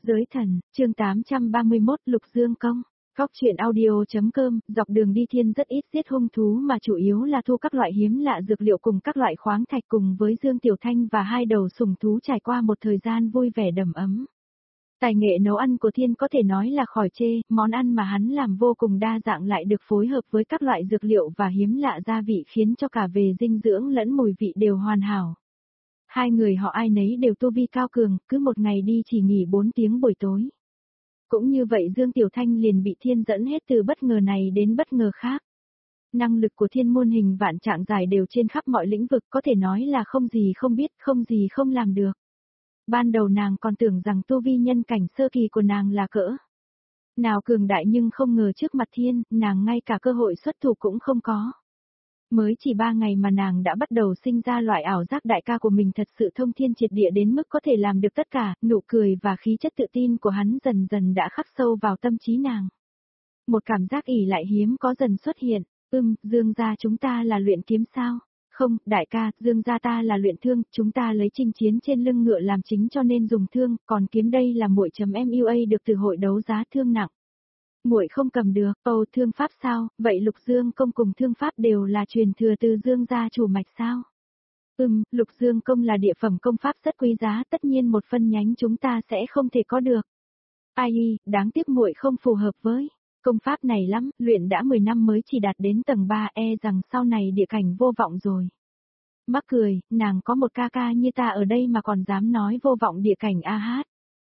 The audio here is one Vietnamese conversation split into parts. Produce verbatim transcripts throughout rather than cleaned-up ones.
Giới thần, chương tám trăm ba mươi mốt Lục Dương Công. Góc truyện audio.com, dọc đường đi thiên rất ít giết hung thú mà chủ yếu là thu các loại hiếm lạ dược liệu cùng các loại khoáng thạch cùng với Dương Tiểu Thanh và hai đầu sủng thú trải qua một thời gian vui vẻ đầm ấm. Tài nghệ nấu ăn của thiên có thể nói là khỏi chê, món ăn mà hắn làm vô cùng đa dạng lại được phối hợp với các loại dược liệu và hiếm lạ gia vị khiến cho cả về dinh dưỡng lẫn mùi vị đều hoàn hảo. Hai người họ ai nấy đều tu vi cao cường, cứ một ngày đi chỉ nghỉ bốn tiếng buổi tối. Cũng như vậy Dương Tiểu Thanh liền bị thiên dẫn hết từ bất ngờ này đến bất ngờ khác. Năng lực của thiên muôn hình vạn trạng giải đều trên khắp mọi lĩnh vực, có thể nói là không gì không biết, không gì không làm được. Ban đầu nàng còn tưởng rằng tu vi nhân cảnh sơ kỳ của nàng là cỡ nào cường đại, nhưng không ngờ trước mặt thiên, nàng ngay cả cơ hội xuất thủ cũng không có. Mới chỉ ba ngày mà nàng đã bắt đầu sinh ra loại ảo giác đại ca của mình thật sự thông thiên triệt địa đến mức có thể làm được tất cả, nụ cười và khí chất tự tin của hắn dần dần đã khắc sâu vào tâm trí nàng. Một cảm giác ỉ lại hiếm có dần xuất hiện, ưm, Dương gia chúng ta là luyện kiếm sao? Không, đại ca, Dương gia ta là luyện thương, chúng ta lấy chinh chiến trên lưng ngựa làm chính cho nên dùng thương, còn kiếm đây là muội.mua được từ hội đấu giá thương nặng. Muội không cầm được, ồ thương pháp sao, vậy Lục Dương Công cùng thương pháp đều là truyền thừa từ Dương gia chủ mạch sao? Ừm, Lục Dương Công là địa phẩm công pháp rất quý giá, tất nhiên một phân nhánh chúng ta sẽ không thể có được. Ai, đáng tiếc muội không phù hợp với công pháp này lắm, luyện đã mười năm mới chỉ đạt đến tầng ba, e rằng sau này địa cảnh vô vọng rồi. Mắc cười, nàng có một ca ca như ta ở đây mà còn dám nói vô vọng địa cảnh a hát.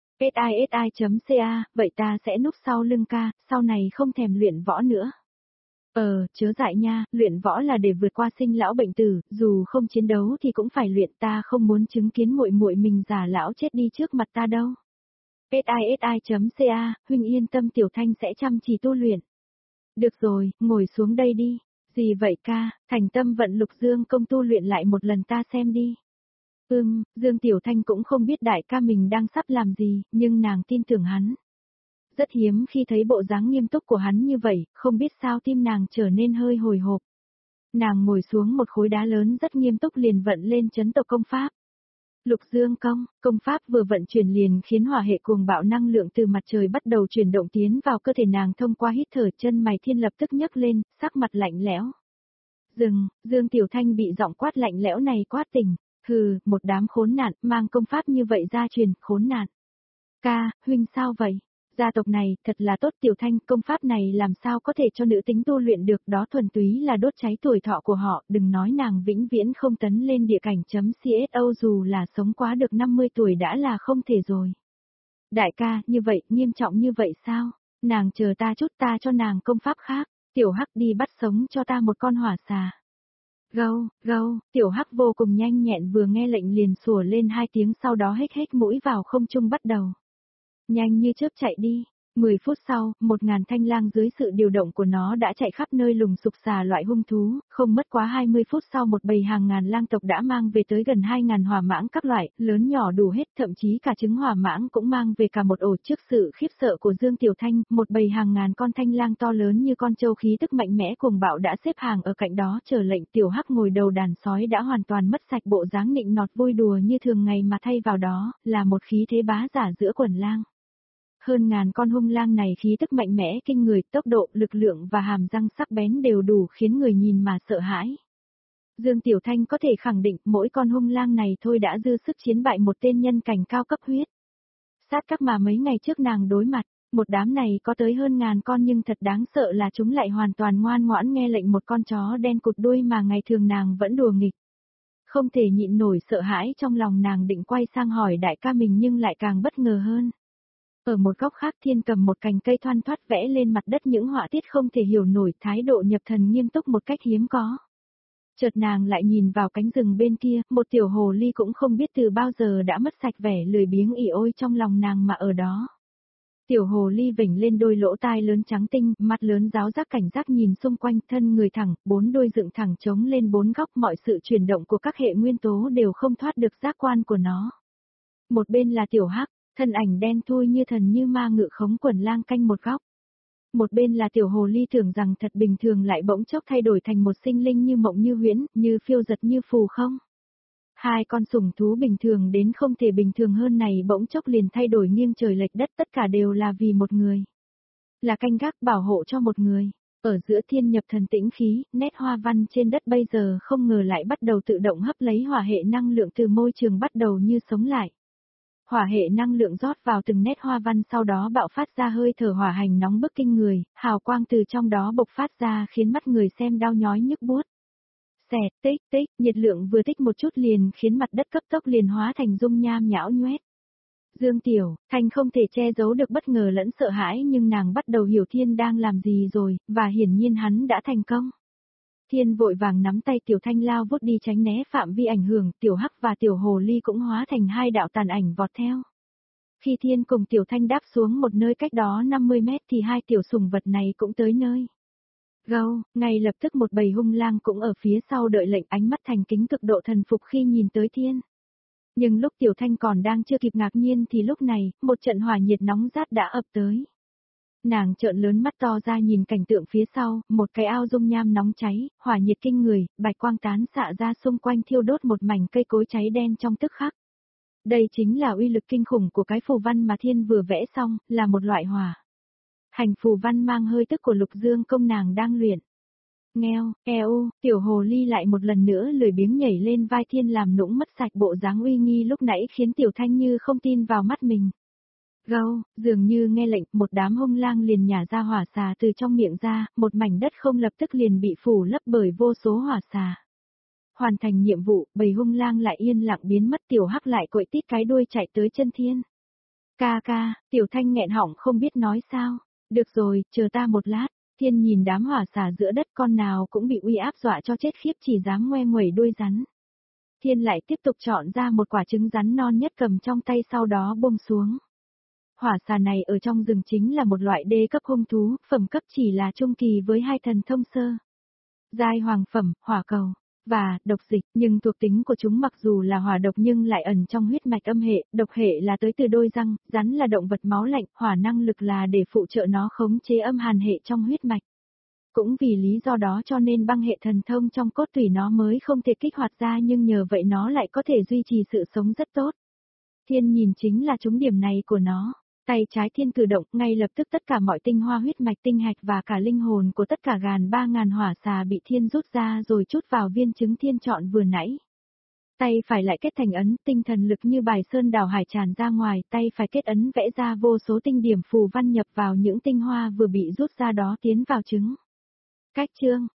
si.ca, vậy ta sẽ núp sau lưng ca, sau này không thèm luyện võ nữa. Ờ, chớ dại nha, luyện võ là để vượt qua sinh lão bệnh tử, dù không chiến đấu thì cũng phải luyện, ta không muốn chứng kiến muội muội mình già lão chết đi trước mặt ta đâu. si.ca, huynh yên tâm Tiểu Thanh sẽ chăm chỉ tu luyện. Được rồi, ngồi xuống đây đi. Gì vậy ca, thành tâm vận Lục Dương Công tu luyện lại một lần ta xem đi. Ừm, Dương Tiểu Thanh cũng không biết đại ca mình đang sắp làm gì, nhưng nàng tin tưởng hắn. Rất hiếm khi thấy bộ dáng nghiêm túc của hắn như vậy, không biết sao tim nàng trở nên hơi hồi hộp. Nàng ngồi xuống một khối đá lớn rất nghiêm túc liền vận lên chấn tộc công pháp. Lục Dương Công, công pháp vừa vận chuyển liền khiến hỏa hệ cuồng bạo năng lượng từ mặt trời bắt đầu chuyển động tiến vào cơ thể nàng thông qua hít thở, chân mày thiên lập tức nhấc lên, sắc mặt lạnh lẽo. Dừng, Dương Tiểu Thanh bị giọng quát lạnh lẽo này quát tỉnh. Hừ, một đám khốn nạn, mang công pháp như vậy ra truyền, khốn nạn. Ca, huynh sao vậy? Gia tộc này, thật là tốt Tiểu Thanh, công pháp này làm sao có thể cho nữ tính tu luyện được, đó thuần túy là đốt cháy tuổi thọ của họ, đừng nói nàng vĩnh viễn không tấn lên địa cảnh.co dù là sống quá được năm mươi tuổi đã là không thể rồi. Đại ca, như vậy, nghiêm trọng như vậy sao? Nàng chờ ta chút, ta cho nàng công pháp khác, Tiểu Hắc đi bắt sống cho ta một con hỏa xà. Gâu, gâu, Tiểu Hắc vô cùng nhanh nhẹn vừa nghe lệnh liền sủa lên hai tiếng sau đó hếch hếch mũi vào không trung bắt đầu. Nhanh như chớp chạy đi, mười phút sau, một ngàn thanh lang dưới sự điều động của nó đã chạy khắp nơi lùng sục xà loại hung thú, không mất quá hai mươi phút sau một bầy hàng ngàn lang tộc đã mang về tới gần hai ngàn hỏa mãng các loại, lớn nhỏ đủ hết, thậm chí cả trứng hỏa mãng cũng mang về cả một ổ. Trước sự khiếp sợ của Dương Tiểu Thanh, một bầy hàng ngàn con thanh lang to lớn như con trâu khí tức mạnh mẽ cuồng bạo đã xếp hàng ở cạnh đó chờ lệnh. Tiểu Hắc ngồi đầu đàn sói đã hoàn toàn mất sạch bộ dáng nịnh nọt vui đùa như thường ngày mà thay vào đó, là một khí thế bá giả giữa quần lang. Hơn ngàn con hung lang này khí tức mạnh mẽ kinh người, tốc độ, lực lượng và hàm răng sắc bén đều đủ khiến người nhìn mà sợ hãi. Dương Tiểu Thanh có thể khẳng định mỗi con hung lang này thôi đã dư sức chiến bại một tên nhân cảnh cao cấp huyết. Sát các mà mấy ngày trước nàng đối mặt, một đám này có tới hơn ngàn con nhưng thật đáng sợ là chúng lại hoàn toàn ngoan ngoãn nghe lệnh một con chó đen cụt đuôi mà ngày thường nàng vẫn đùa nghịch. Không thể nhịn nổi sợ hãi trong lòng nàng định quay sang hỏi đại ca mình nhưng lại càng bất ngờ hơn. Ở một góc khác thiên cầm một cành cây thoăn thoắt vẽ lên mặt đất những họa tiết không thể hiểu nổi, thái độ nhập thần nghiêm túc một cách hiếm có. Chợt nàng lại nhìn vào cánh rừng bên kia, một tiểu hồ ly cũng không biết từ bao giờ đã mất sạch vẻ lười biếng ỉ ôi trong lòng nàng mà ở đó. Tiểu hồ ly vểnh lên đôi lỗ tai lớn trắng tinh, mắt lớn ráo rác cảnh giác nhìn xung quanh, thân người thẳng, bốn đôi dựng thẳng trống lên bốn góc, mọi sự chuyển động của các hệ nguyên tố đều không thoát được giác quan của nó. Một bên là Tiểu Hắc, thân ảnh đen thui như thần như ma ngự khống quần lang canh một góc. Một bên là tiểu hồ ly tưởng rằng thật bình thường lại bỗng chốc thay đổi thành một sinh linh như mộng như huyễn, như phiêu giật như phù không. Hai con sủng thú bình thường đến không thể bình thường hơn này bỗng chốc liền thay đổi nghiêng trời lệch đất, tất cả đều là vì một người. Là canh gác bảo hộ cho một người. Ở giữa thiên nhập thần tĩnh khí, nét hoa văn trên đất bây giờ không ngờ lại bắt đầu tự động hấp lấy hỏa hệ năng lượng từ môi trường, bắt đầu như sống lại. Hỏa hệ năng lượng rót vào từng nét hoa văn, sau đó bạo phát ra hơi thở hỏa hành nóng bức kinh người, hào quang từ trong đó bộc phát ra khiến mắt người xem đau nhói nhức buốt. Xẹt, tích tích, nhiệt lượng vừa tích một chút liền khiến mặt đất cấp tốc liền hóa thành dung nham nhão nhoét. Dương Tiểu Thanh không thể che giấu được bất ngờ lẫn sợ hãi, nhưng nàng bắt đầu hiểu Thiên đang làm gì rồi, và hiển nhiên hắn đã thành công. Thiên vội vàng nắm tay Tiểu Thanh lao vút đi tránh né phạm vi ảnh hưởng, Tiểu Hắc và Tiểu Hồ Ly cũng hóa thành hai đạo tàn ảnh vọt theo. Khi Thiên cùng Tiểu Thanh đáp xuống một nơi cách đó năm mươi mét thì hai tiểu sủng vật này cũng tới nơi. Gâu, ngay lập tức một bầy hung lang cũng ở phía sau đợi lệnh, ánh mắt thành kính cực độ thần phục khi nhìn tới Thiên. Nhưng lúc Tiểu Thanh còn đang chưa kịp ngạc nhiên thì lúc này, một trận hỏa nhiệt nóng rát đã ập tới. Nàng trợn lớn mắt to ra nhìn cảnh tượng phía sau, một cái ao dung nham nóng cháy, hỏa nhiệt kinh người, bạch quang tán xạ ra xung quanh thiêu đốt một mảnh cây cối cháy đen trong tức khắc. Đây chính là uy lực kinh khủng của cái phù văn mà Thiên vừa vẽ xong, là một loại hỏa hành phù văn mang hơi tức của Lục Dương công nàng đang luyện. Ngheo, eo, Tiểu Hồ Ly lại một lần nữa lười biếng nhảy lên vai Thiên làm nũng mất sạch bộ dáng uy nghi lúc nãy, khiến Tiểu Thanh như không tin vào mắt mình. Gâu, dường như nghe lệnh, một đám hung lang liền nhả ra hỏa xà từ trong miệng ra, một mảnh đất không lập tức liền bị phủ lấp bởi vô số hỏa xà. Hoàn thành nhiệm vụ, bầy hung lang lại yên lặng biến mất, Tiểu Hắc lại cội tít cái đuôi chạy tới chân Thiên. Ca ca, Tiểu Thanh nghẹn họng không biết nói sao. Được rồi, chờ ta một lát. Thiên nhìn đám hỏa xà giữa đất, con nào cũng bị uy áp dọa cho chết khiếp, chỉ dám ngoe nguẩy đuôi rắn. Thiên lại tiếp tục chọn ra một quả trứng rắn non nhất cầm trong tay, sau đó buông xuống. Hỏa xà này ở trong rừng chính là một loại đê cấp hung thú, phẩm cấp chỉ là trung kỳ với hai thần thông sơ. Giai hoàng phẩm, hỏa cầu và độc dịch, nhưng thuộc tính của chúng mặc dù là hỏa độc nhưng lại ẩn trong huyết mạch âm hệ, độc hệ là tới từ đôi răng, rắn là động vật máu lạnh, hỏa năng lực là để phụ trợ nó khống chế âm hàn hệ trong huyết mạch. Cũng vì lý do đó cho nên băng hệ thần thông trong cốt tủy nó mới không thể kích hoạt ra, nhưng nhờ vậy nó lại có thể duy trì sự sống rất tốt. Thiên nhìn chính là trúng điểm này của nó. Tay trái Thiên cử động, ngay lập tức tất cả mọi tinh hoa huyết mạch, tinh hạch và cả linh hồn của tất cả gàn ba ngàn hỏa xà bị Thiên rút ra rồi chút vào viên trứng Thiên chọn vừa nãy. Tay phải lại kết thành ấn, tinh thần lực như bài sơn đảo hải tràn ra ngoài, tay phải kết ấn vẽ ra vô số tinh điểm phù văn nhập vào những tinh hoa vừa bị rút ra đó tiến vào trứng. Cách chương